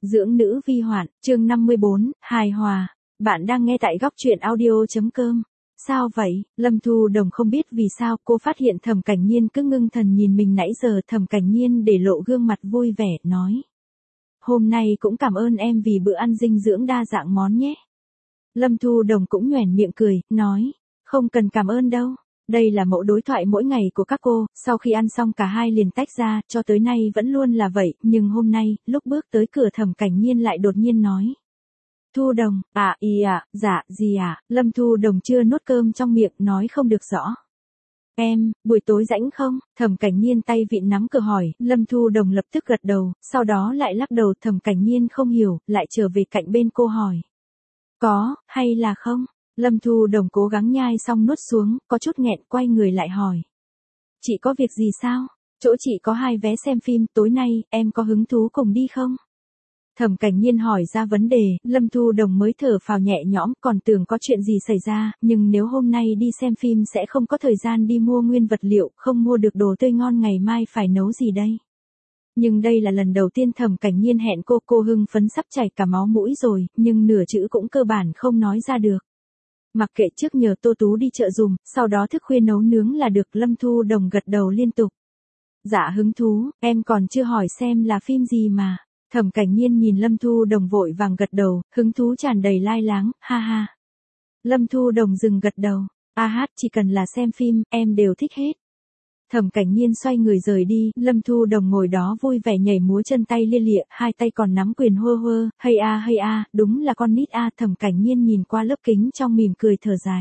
Dưỡng nữ vi hoạn, chương 54, hài hòa. Bạn đang nghe tại góc truyện audio.com. Sao vậy? Lâm Thu Đồng không biết vì sao cô phát hiện Thẩm Cảnh Nhiên cứ ngưng thần nhìn mình nãy giờ. Thẩm Cảnh Nhiên để lộ gương mặt vui vẻ, nói. Hôm nay cũng cảm ơn em vì bữa ăn dinh dưỡng đa dạng món nhé. Lâm Thu Đồng cũng nhoẻn miệng cười, nói. Không cần cảm ơn đâu. Đây là mẫu đối thoại mỗi ngày của các cô, sau khi ăn xong cả hai liền tách ra, cho tới nay vẫn luôn là vậy, nhưng hôm nay, lúc bước tới cửa Thẩm Cảnh Nhiên lại đột nhiên nói. Thu Đồng, dạ, gì ạ, Lâm Thu Đồng chưa nuốt cơm trong miệng, nói không được rõ. Em, buổi tối rảnh không? Thẩm Cảnh Nhiên tay vịn nắm cửa hỏi, Lâm Thu Đồng lập tức gật đầu, sau đó lại lắc đầu. Thẩm Cảnh Nhiên không hiểu, lại trở về cạnh bên cô hỏi. Có, hay là không? Lâm Thu Đồng cố gắng nhai xong nuốt xuống, có chút nghẹn, quay người lại hỏi. Chị có việc gì sao? Chỗ chị có 2 vé xem phim, tối nay, em có hứng thú cùng đi không? Thẩm Cảnh Nhiên hỏi ra vấn đề, Lâm Thu Đồng mới thở phào nhẹ nhõm, còn tưởng có chuyện gì xảy ra, nhưng nếu hôm nay đi xem phim sẽ không có thời gian đi mua nguyên vật liệu, không mua được đồ tươi ngon ngày mai phải nấu gì đây? Nhưng đây là lần đầu tiên Thẩm Cảnh Nhiên hẹn cô hưng phấn sắp chảy cả máu mũi rồi, nhưng nửa chữ cũng cơ bản không nói ra được. Mặc kệ, trước nhờ Tô Tú đi chợ dùm, sau đó thức khuya nấu nướng là được. Lâm Thu Đồng gật đầu liên tục. Dạ hứng thú, em còn chưa hỏi xem là phim gì mà. Thẩm Cảnh Nhiên nhìn Lâm Thu Đồng vội vàng gật đầu, hứng thú tràn đầy lai láng, ha ha. Lâm Thu Đồng dừng gật đầu, chỉ cần là xem phim, em đều thích hết. Thẩm Cảnh Nhiên xoay người rời đi, Lâm Thu Đồng ngồi đó vui vẻ nhảy múa, chân tay lia lịa, 2 tay còn nắm quyền hơ hơ, hay đúng là con nít a. Thẩm Cảnh Nhiên nhìn qua lớp kính trong mỉm cười thở dài.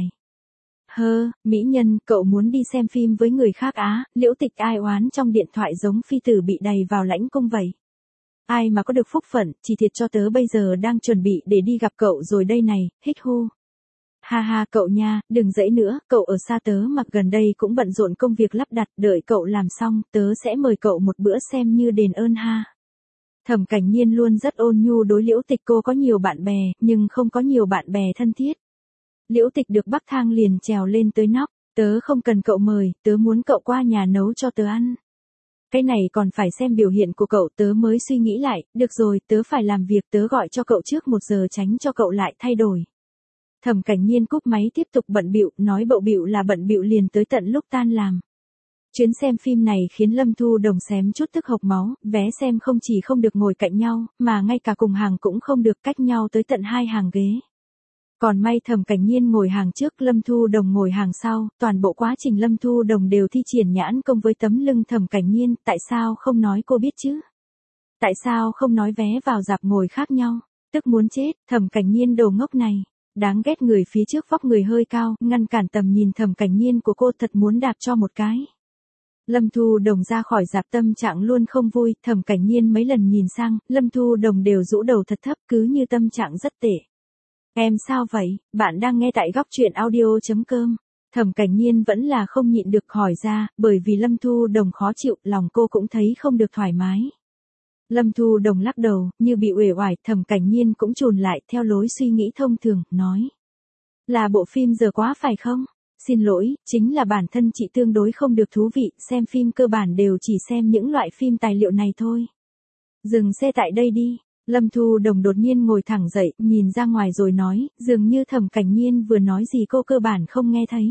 Mỹ nhân, cậu muốn đi xem phim với người khác á? Liễu Tịch ai oán trong điện thoại giống phi tử bị đầy vào lãnh cung vậy. Ai mà có được phúc phận, chỉ thiệt cho tớ bây giờ đang chuẩn bị để đi gặp cậu rồi đây này, hít hu. Ha cậu nha, đừng dãy nữa, cậu ở xa tớ mà gần đây cũng bận rộn công việc lắp đặt, đợi cậu làm xong, tớ sẽ mời cậu một bữa xem như đền ơn ha. Thẩm Cảnh Nhiên luôn rất ôn nhu đối Liễu Tịch, cô có nhiều bạn bè, nhưng không có nhiều bạn bè thân thiết. Liễu Tịch được bắc thang liền trèo lên tới nóc, tớ không cần cậu mời, tớ muốn cậu qua nhà nấu cho tớ ăn. Cái này còn phải xem biểu hiện của cậu. Tớ mới suy nghĩ lại, được rồi, tớ phải làm việc, tớ gọi cho cậu trước 1 giờ tránh cho cậu lại thay đổi. Thẩm Cảnh Nhiên cúp máy tiếp tục bận bịu, nói bận bịu là bận bịu liền tới tận lúc tan làm. Chuyến xem phim này khiến Lâm Thu Đồng xém chút tức hộc máu, vé xem không chỉ không được ngồi cạnh nhau, mà ngay cả cùng hàng cũng không được, cách nhau tới tận 2 hàng ghế. Còn may Thẩm Cảnh Nhiên ngồi hàng trước, Lâm Thu Đồng ngồi hàng sau, toàn bộ quá trình Lâm Thu Đồng đều thi triển nhãn công với tấm lưng Thẩm Cảnh Nhiên, tại sao không nói cô biết chứ? Tại sao không nói vé vào rạp ngồi khác nhau? Tức muốn chết, Thẩm Cảnh Nhiên đồ ngốc này. Đáng ghét, người phía trước vóc người hơi cao, ngăn cản tầm nhìn Thẩm Cảnh Nhiên của cô, thật muốn đạp cho một cái. Lâm Thu Đồng ra khỏi rạp tâm trạng luôn không vui, Thẩm Cảnh Nhiên mấy lần nhìn sang, Lâm Thu Đồng đều rũ đầu thật thấp, cứ như tâm trạng rất tệ. Em sao vậy? Bạn đang nghe tại góc truyện audio.com. Thẩm Cảnh Nhiên vẫn là không nhịn được hỏi ra, bởi vì Lâm Thu Đồng khó chịu, lòng cô cũng thấy không được thoải mái. Lâm Thu Đồng lắc đầu, như bị uể oải. Thẩm Cảnh Nhiên cũng chùn lại, theo lối suy nghĩ thông thường, nói. Là bộ phim giờ quá phải không? Xin lỗi, chính là bản thân chị tương đối không được thú vị, xem phim cơ bản đều chỉ xem những loại phim tài liệu này thôi. Dừng xe tại đây đi. Lâm Thu Đồng đột nhiên ngồi thẳng dậy, nhìn ra ngoài rồi nói, dường như Thẩm Cảnh Nhiên vừa nói gì cô cơ bản không nghe thấy.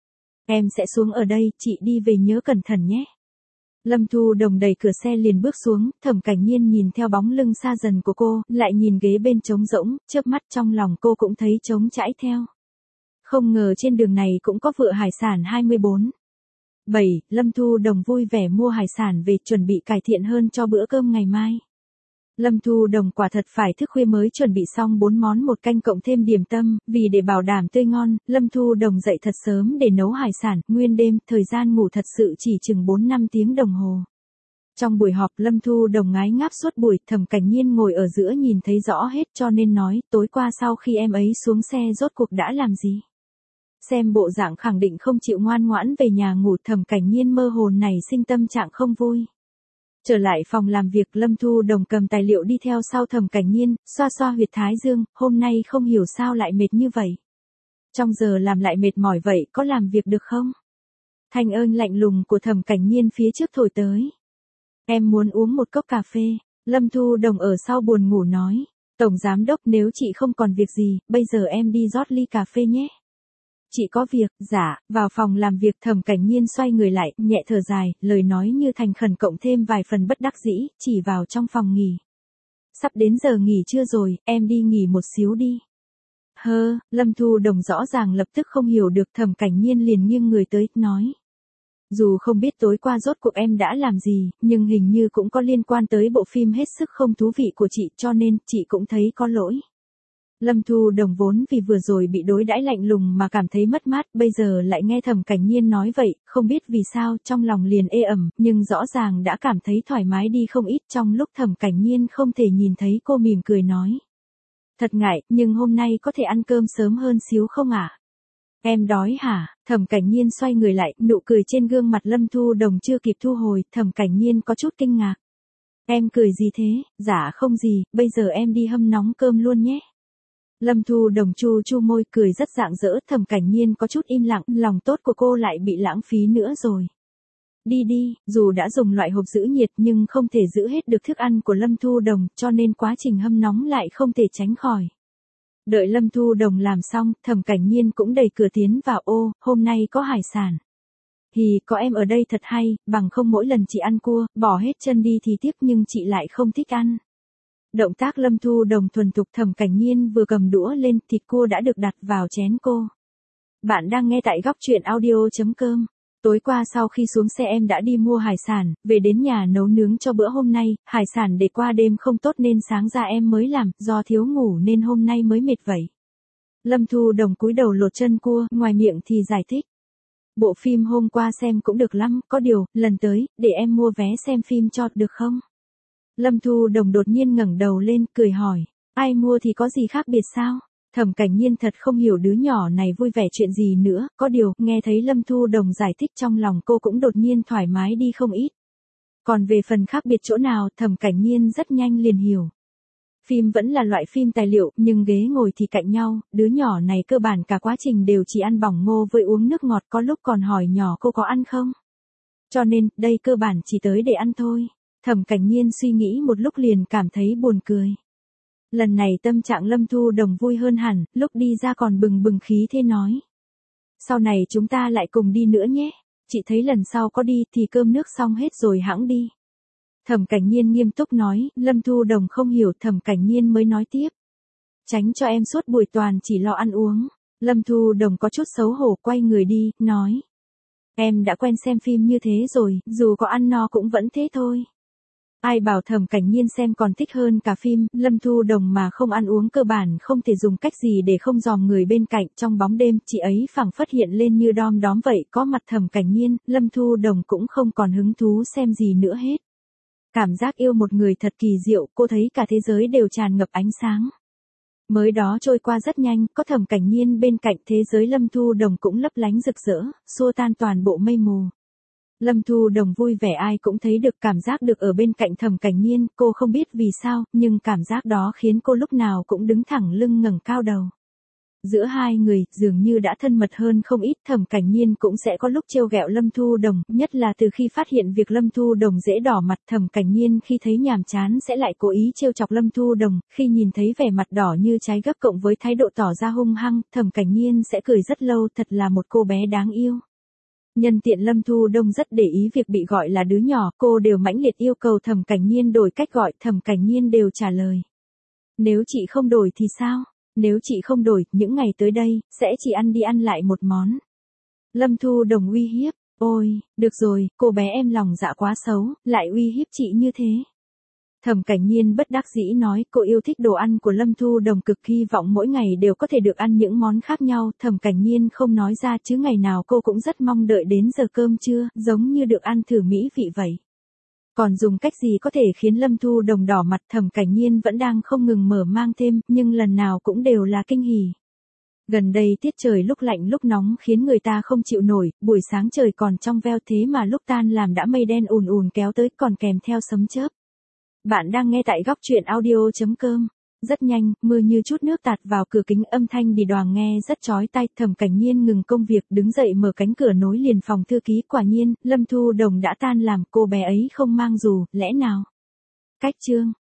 Em sẽ xuống ở đây, chị đi về nhớ cẩn thận nhé. Lâm Thu Đồng đẩy cửa xe liền bước xuống, Thẩm Cảnh Nhiên nhìn theo bóng lưng xa dần của cô, lại nhìn ghế bên trống rỗng, chớp mắt trong lòng cô cũng thấy trống trải theo. Không ngờ trên đường này cũng có vựa hải sản 24/7, Lâm Thu Đồng vui vẻ mua hải sản về chuẩn bị cải thiện hơn cho bữa cơm ngày mai. Lâm Thu Đồng quả thật phải thức khuya mới chuẩn bị xong 4 món 1 canh cộng thêm điểm tâm, vì để bảo đảm tươi ngon, Lâm Thu Đồng dậy thật sớm để nấu hải sản, nguyên đêm, thời gian ngủ thật sự chỉ chừng 4-5 tiếng đồng hồ. Trong buổi họp Lâm Thu Đồng ngái ngáp suốt buổi, Thẩm Cảnh Nhiên ngồi ở giữa nhìn thấy rõ hết cho nên nói, tối qua sau khi em ấy xuống xe rốt cuộc đã làm gì? Xem bộ dạng khẳng định không chịu ngoan ngoãn về nhà ngủ. Thẩm Cảnh Nhiên mơ hồ nảy sinh tâm trạng không vui. Trở lại phòng làm việc, Lâm Thu Đồng cầm tài liệu đi theo sau Thẩm Cảnh Nhiên, xoa xoa huyệt thái dương, hôm nay không hiểu sao lại mệt như vậy. Trong giờ làm lại mệt mỏi vậy, có làm việc được không? Thanh âm lạnh lùng của Thẩm Cảnh Nhiên phía trước thổi tới. Em muốn uống một cốc cà phê. Lâm Thu Đồng ở sau buồn ngủ nói. Tổng giám đốc nếu chị không còn việc gì, bây giờ em đi rót ly cà phê nhé. Chị có việc, dạ, vào phòng làm việc Thẩm Cảnh Nhiên xoay người lại, nhẹ thở dài, lời nói như thành khẩn cộng thêm vài phần bất đắc dĩ, chỉ vào trong phòng nghỉ. Sắp đến giờ nghỉ trưa rồi, em đi nghỉ một xíu đi. Lâm Thu Đồng rõ ràng lập tức không hiểu được Thẩm Cảnh Nhiên liền nghiêng người tới, nói. Dù không biết tối qua rốt cuộc em đã làm gì, nhưng hình như cũng có liên quan tới bộ phim hết sức không thú vị của chị cho nên chị cũng thấy có lỗi. Lâm Thu Đồng vốn vì vừa rồi bị đối đãi lạnh lùng mà cảm thấy mất mát, bây giờ lại nghe Thẩm Cảnh Nhiên nói vậy, không biết vì sao trong lòng liền ê ẩm, nhưng rõ ràng đã cảm thấy thoải mái đi không ít trong lúc Thẩm Cảnh Nhiên không thể nhìn thấy cô mỉm cười nói. Thật ngại, nhưng hôm nay có thể ăn cơm sớm hơn xíu không ạ? Em đói hả? Thẩm Cảnh Nhiên xoay người lại, nụ cười trên gương mặt Lâm Thu Đồng chưa kịp thu hồi, Thẩm Cảnh Nhiên có chút kinh ngạc. Em cười gì thế? Dạ không gì, bây giờ em đi hâm nóng cơm luôn nhé. Lâm Thu Đồng chu chu môi cười rất rạng rỡ, Thẩm Cảnh Nhiên có chút im lặng, lòng tốt của cô lại bị lãng phí nữa rồi. Đi đi, dù đã dùng loại hộp giữ nhiệt nhưng không thể giữ hết được thức ăn của Lâm Thu Đồng, cho nên quá trình hâm nóng lại không thể tránh khỏi. Đợi Lâm Thu Đồng làm xong, Thẩm Cảnh Nhiên cũng đẩy cửa tiến vào. Ô, hôm nay có hải sản. Có em ở đây thật hay, bằng không mỗi lần chị ăn cua, bỏ hết chân đi thì tiếc nhưng chị lại không thích ăn. Động tác Lâm Thu Đồng thuần thục, Thẩm Cảnh Nhiên vừa cầm đũa lên, thịt cua đã được đặt vào chén cô. Bạn đang nghe tại góc truyện audio.com. Tối qua sau khi xuống xe em đã đi mua hải sản, về đến nhà nấu nướng cho bữa hôm nay, hải sản để qua đêm không tốt nên sáng ra em mới làm, do thiếu ngủ nên hôm nay mới mệt vậy. Lâm Thu Đồng cúi đầu lột chân cua, ngoài miệng thì giải thích. Bộ phim hôm qua xem cũng được lắm, có điều, lần tới, để em mua vé xem phim cho, được không? Lâm Thu Đồng đột nhiên ngẩng đầu lên, cười hỏi, ai mua thì có gì khác biệt sao? Thẩm Cảnh Nhiên thật không hiểu đứa nhỏ này vui vẻ chuyện gì nữa, có điều, nghe thấy Lâm Thu Đồng giải thích trong lòng cô cũng đột nhiên thoải mái đi không ít. Còn về phần khác biệt chỗ nào, Thẩm Cảnh Nhiên rất nhanh liền hiểu. Phim vẫn là loại phim tài liệu, nhưng ghế ngồi thì cạnh nhau, đứa nhỏ này cơ bản cả quá trình đều chỉ ăn bỏng ngô với uống nước ngọt, có lúc còn hỏi nhỏ cô có ăn không. Cho nên, đây cơ bản chỉ tới để ăn thôi. Thẩm Cảnh Nhiên suy nghĩ một lúc liền cảm thấy buồn cười. Lần này tâm trạng Lâm Thu Đồng vui hơn hẳn, lúc đi ra còn bừng bừng khí thế nói. Sau này chúng ta lại cùng đi nữa nhé. Chị thấy lần sau có đi thì cơm nước xong hết rồi hẵng đi. Thẩm Cảnh Nhiên nghiêm túc nói, Lâm Thu Đồng không hiểu, Thẩm Cảnh Nhiên mới nói tiếp. Tránh cho em suốt buổi toàn chỉ lo ăn uống. Lâm Thu Đồng có chút xấu hổ quay người đi, nói. Em đã quen xem phim như thế rồi, dù có ăn no cũng vẫn thế thôi. Ai bảo Thẩm Cảnh Nhiên xem còn thích hơn cả phim, Lâm Thu Đồng mà không ăn uống cơ bản không thể dùng cách gì để không dòm người bên cạnh, trong bóng đêm, chị ấy phảng phất hiện lên như đom đóm vậy, có mặt Thẩm Cảnh Nhiên, Lâm Thu Đồng cũng không còn hứng thú xem gì nữa hết. Cảm giác yêu một người thật kỳ diệu, cô thấy cả thế giới đều tràn ngập ánh sáng. Mới đó trôi qua rất nhanh, có Thẩm Cảnh Nhiên bên cạnh, thế giới Lâm Thu Đồng cũng lấp lánh rực rỡ, xua tan toàn bộ mây mù. Lâm Thu Đồng vui vẻ, ai cũng thấy được cảm giác được ở bên cạnh Thẩm Cảnh Nhiên, cô không biết vì sao, nhưng cảm giác đó khiến cô lúc nào cũng đứng thẳng lưng ngẩng cao đầu. Giữa hai người, dường như đã thân mật hơn không ít, Thẩm Cảnh Nhiên cũng sẽ có lúc trêu ghẹo Lâm Thu Đồng, nhất là từ khi phát hiện việc Lâm Thu Đồng dễ đỏ mặt, Thẩm Cảnh Nhiên khi thấy nhàm chán sẽ lại cố ý trêu chọc Lâm Thu Đồng, khi nhìn thấy vẻ mặt đỏ như trái gấp cộng với thái độ tỏ ra hung hăng, Thẩm Cảnh Nhiên sẽ cười rất lâu, thật là một cô bé đáng yêu. Nhân tiện Lâm Thu Đông rất để ý việc bị gọi là đứa nhỏ, cô đều mãnh liệt yêu cầu Thẩm Cảnh Nhiên đổi cách gọi, Thẩm Cảnh Nhiên đều trả lời. Nếu chị không đổi thì sao? Nếu chị không đổi, những ngày tới đây, sẽ chỉ ăn đi ăn lại một món. Lâm Thu Đồng uy hiếp, ôi, được rồi, cô bé em lòng dạ quá xấu, lại uy hiếp chị như thế. Thẩm Cảnh Nhiên bất đắc dĩ nói, cô yêu thích đồ ăn của Lâm Thu Đồng cực hy vọng mỗi ngày đều có thể được ăn những món khác nhau, Thẩm Cảnh Nhiên không nói ra chứ ngày nào cô cũng rất mong đợi đến giờ cơm trưa, giống như được ăn thử mỹ vị vậy. Còn dùng cách gì có thể khiến Lâm Thu Đồng đỏ mặt, Thẩm Cảnh Nhiên vẫn đang không ngừng mở mang thêm, nhưng lần nào cũng đều là kinh hỉ. Gần đây tiết trời lúc lạnh lúc nóng khiến người ta không chịu nổi, buổi sáng trời còn trong veo thế mà lúc tan làm đã mây đen ùn ùn kéo tới còn kèm theo sấm chớp. Bạn đang nghe tại góc truyện audio.com. Rất nhanh, mưa như chút nước tạt vào cửa kính, âm thanh đi đoàng nghe rất chói tai, Thẩm Cảnh Nhiên ngừng công việc, đứng dậy mở cánh cửa nối liền phòng thư ký, quả nhiên, Lâm Thu Đồng đã tan làm, cô bé ấy không mang dù, lẽ nào? Cách chương